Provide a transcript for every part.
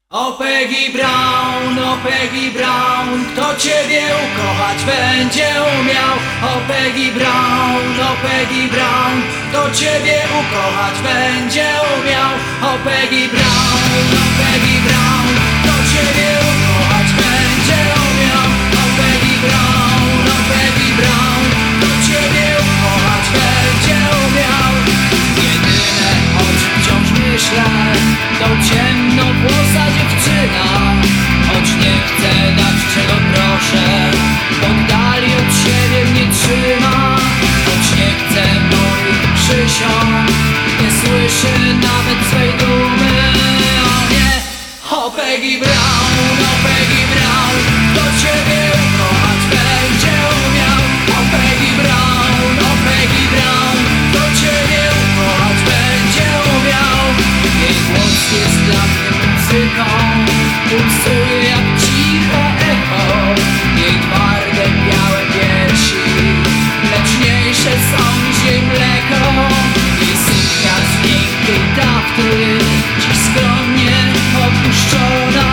O Peggy Brown, o Peggy Brown, kto Ciebie ukochać będzie umiał? O Peggy Brown, o Peggy Brown, kto Ciebie ukochać będzie umiał? O Peggy Brown, o Peggy Brown, kto Ciebie ukochać będzie umiał? O Peggy Brown, o Peggy Brown, kto Ciebie ukochać będzie umiał? Jedyne, o czym wciąż myślę, to ciemnowłosa dziewczyna. Choć nie chcę dać czego proszę, oddali od siebie mnie trzyma. Choć nie chcę moich przysiąg, nie słyszy nawet swej dumy. O nie, o Peggy Brown, o Peggy Brown, kto Ciebie ukochać będzie umiał? O Peggy Brown, o Peggy Brown, kto Ciebie ukochać będzie umiał? Jej głos jest dla mnie muzyką, pulsuje jak ciche echo. Jej twarde, białe piersi, mleczniejsze są niż jej mleko. Jej suknia z miękkiej tafty, dziś skromnie opuszczona.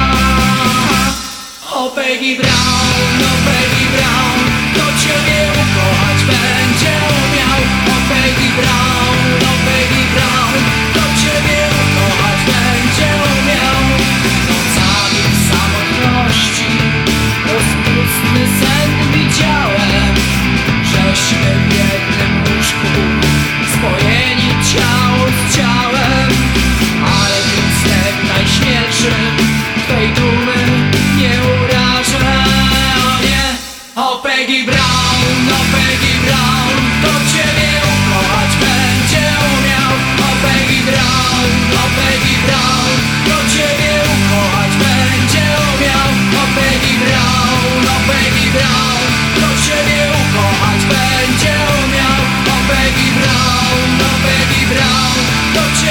O Peggy Brown, o Peggy Brown, kto Ciebie ukochać będzie umiał? O Peggy Brown, o Peggy Brown, kto Ciebie ukochać będzie umiał? Nocami w samotności rozpustny sen widziałem, żeśmy w jednym łóżku spojeni ciało z ciałem. Ale tym snem najśmielszym twej dumy nie urażę. O nie, o Peggy Brown, o Peggy Brown, kto Ciebie ukochać będzie umiał? O Peggy Brown, o Peggy Brown, kto Ciebie ukochać będzie umiał? O Peggy Brown, o Peggy Brown, kto Ciebie ukochać będzie umiał? O Peggy Brown, o Peggy Brown, kto